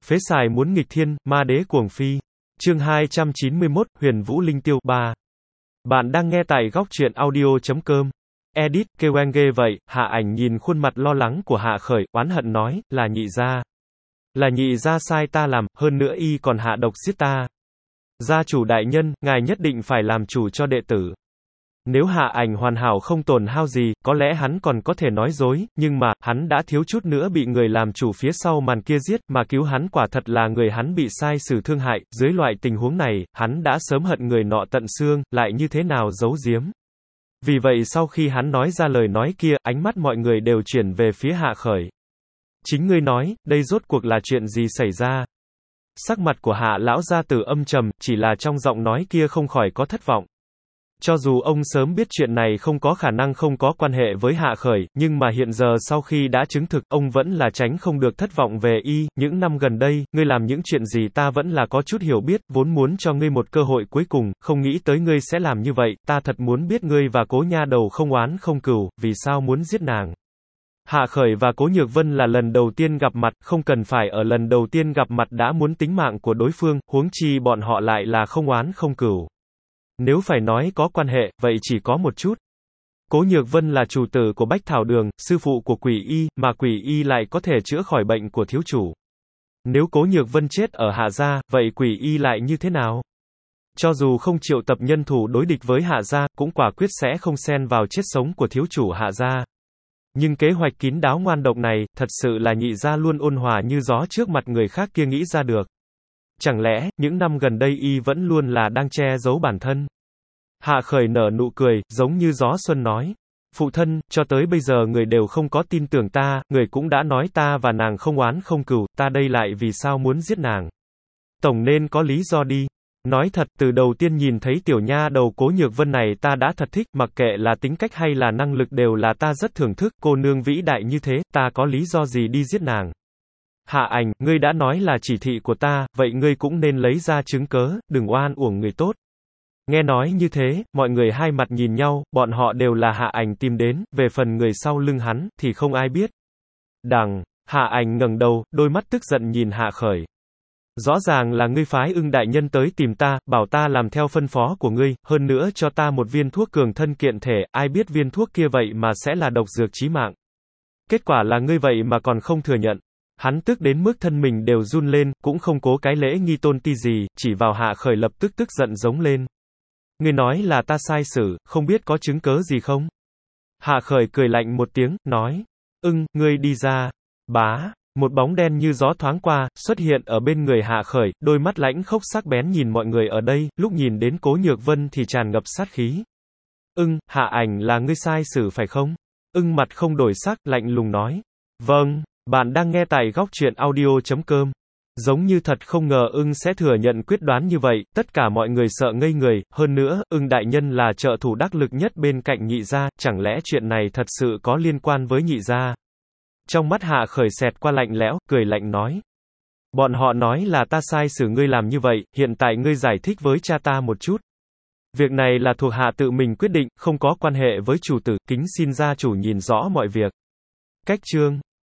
Phế xài muốn nghịch thiên, ma đế cuồng phi. Chương 291, Huyền Vũ Linh Tiêu 3. Bạn đang nghe tại góc truyện audio.com. Edit, kêu anh ghê vậy. Hạ Ảnh nhìn khuôn mặt lo lắng của Hạ Khởi, oán hận nói, là nhị gia. Là nhị gia sai ta làm, hơn nữa y còn hạ độc giết ta. Gia chủ đại nhân, ngài nhất định phải làm chủ cho đệ tử. Nếu Hạ Ảnh hoàn hảo không tổn hao gì, có lẽ hắn còn có thể nói dối, nhưng mà, hắn đã thiếu chút nữa bị người làm chủ phía sau màn kia giết, mà cứu hắn quả thật là người hắn bị sai xử thương hại, dưới loại tình huống này, hắn đã sớm hận người nọ tận xương, lại như thế nào giấu giếm. Vì vậy sau khi hắn nói ra lời nói kia, ánh mắt mọi người đều chuyển về phía Hạ Khởi. Chính ngươi nói, đây rốt cuộc là chuyện gì xảy ra? Sắc mặt của Hạ lão gia tử âm trầm, chỉ là trong giọng nói kia không khỏi có thất vọng. Cho dù ông sớm biết chuyện này không có khả năng không có quan hệ với Hạ Khởi, nhưng mà hiện giờ sau khi đã chứng thực, ông vẫn là tránh không được thất vọng về y. Những năm gần đây, ngươi làm những chuyện gì ta vẫn là có chút hiểu biết, vốn muốn cho ngươi một cơ hội cuối cùng, không nghĩ tới ngươi sẽ làm như vậy, ta thật muốn biết ngươi và Cố nha đầu không oán không cừu, vì sao muốn giết nàng. Hạ Khởi và Cố Nhược Vân là lần đầu tiên gặp mặt, không cần phải ở lần đầu tiên gặp mặt đã muốn tính mạng của đối phương, huống chi bọn họ lại là không oán không cừu. Nếu phải nói có quan hệ, vậy chỉ có một chút. Cố Nhược Vân là chủ tử của Bách Thảo Đường, sư phụ của Quỷ Y, mà Quỷ Y lại có thể chữa khỏi bệnh của thiếu chủ. Nếu Cố Nhược Vân chết ở Hạ gia, vậy Quỷ Y lại như thế nào? Cho dù không triệu tập nhân thủ đối địch với Hạ gia, cũng quả quyết sẽ không xen vào chết sống của thiếu chủ Hạ gia. Nhưng kế hoạch kín đáo ngoan độc này, thật sự là nhị gia luôn ôn hòa như gió trước mặt người khác kia nghĩ ra được. Chẳng lẽ, những năm gần đây y vẫn luôn là đang che giấu bản thân? Hạ Khởi nở nụ cười, giống như gió xuân nói. Phụ thân, cho tới bây giờ người đều không có tin tưởng ta, người cũng đã nói ta và nàng không oán không cừu, ta đây lại vì sao muốn giết nàng? Tổng nên có lý do đi. Nói thật, từ đầu tiên nhìn thấy tiểu nha đầu Cố Nhược Vân này ta đã thật thích, mặc kệ là tính cách hay là năng lực đều là ta rất thưởng thức, cô nương vĩ đại như thế, ta có lý do gì đi giết nàng? Hạ Ảnh, ngươi đã nói là chỉ thị của ta, vậy ngươi cũng nên lấy ra chứng cớ, đừng oan uổng người tốt. Nghe nói như thế, mọi người hai mặt nhìn nhau, bọn họ đều là Hạ Ảnh tìm đến, về phần người sau lưng hắn, thì không ai biết. Hạ Ảnh ngẩng đầu, đôi mắt tức giận nhìn Hạ Khởi. Rõ ràng là ngươi phái Ưng đại nhân tới tìm ta, bảo ta làm theo phân phó của ngươi, hơn nữa cho ta một viên thuốc cường thân kiện thể, ai biết viên thuốc kia vậy mà sẽ là độc dược chí mạng. Kết quả là ngươi vậy mà còn không thừa nhận. Hắn tức đến mức thân mình đều run lên, cũng không cố cái lễ nghi tôn ti gì, chỉ vào Hạ Khởi lập tức tức giận giống lên. Ngươi nói là ta sai xử, không biết có chứng cớ gì không? Hạ Khởi cười lạnh một tiếng, nói. Ngươi đi ra. Bá. Một bóng đen như gió thoáng qua, xuất hiện ở bên người Hạ Khởi, đôi mắt lãnh khốc sắc bén nhìn mọi người ở đây, lúc nhìn đến Cố Nhược Vân thì tràn ngập sát khí. Hạ Ảnh là ngươi sai xử phải không? Mặt không đổi sắc, lạnh lùng nói. Vâng, bạn đang nghe tại góc truyện audio.com. Giống như thật không ngờ sẽ thừa nhận quyết đoán như vậy, tất cả mọi người sợ ngây người, hơn nữa, đại nhân là trợ thủ đắc lực nhất bên cạnh nhị gia, chẳng lẽ chuyện này thật sự có liên quan với nhị gia? Trong mắt Hạ Khởi xẹt qua lạnh lẽo, cười lạnh nói. Bọn họ nói là ta sai xử ngươi làm như vậy, hiện tại ngươi giải thích với cha ta một chút. Việc này là thuộc hạ tự mình quyết định, không có quan hệ với chủ tử, kính xin gia chủ nhìn rõ mọi việc. Cách chương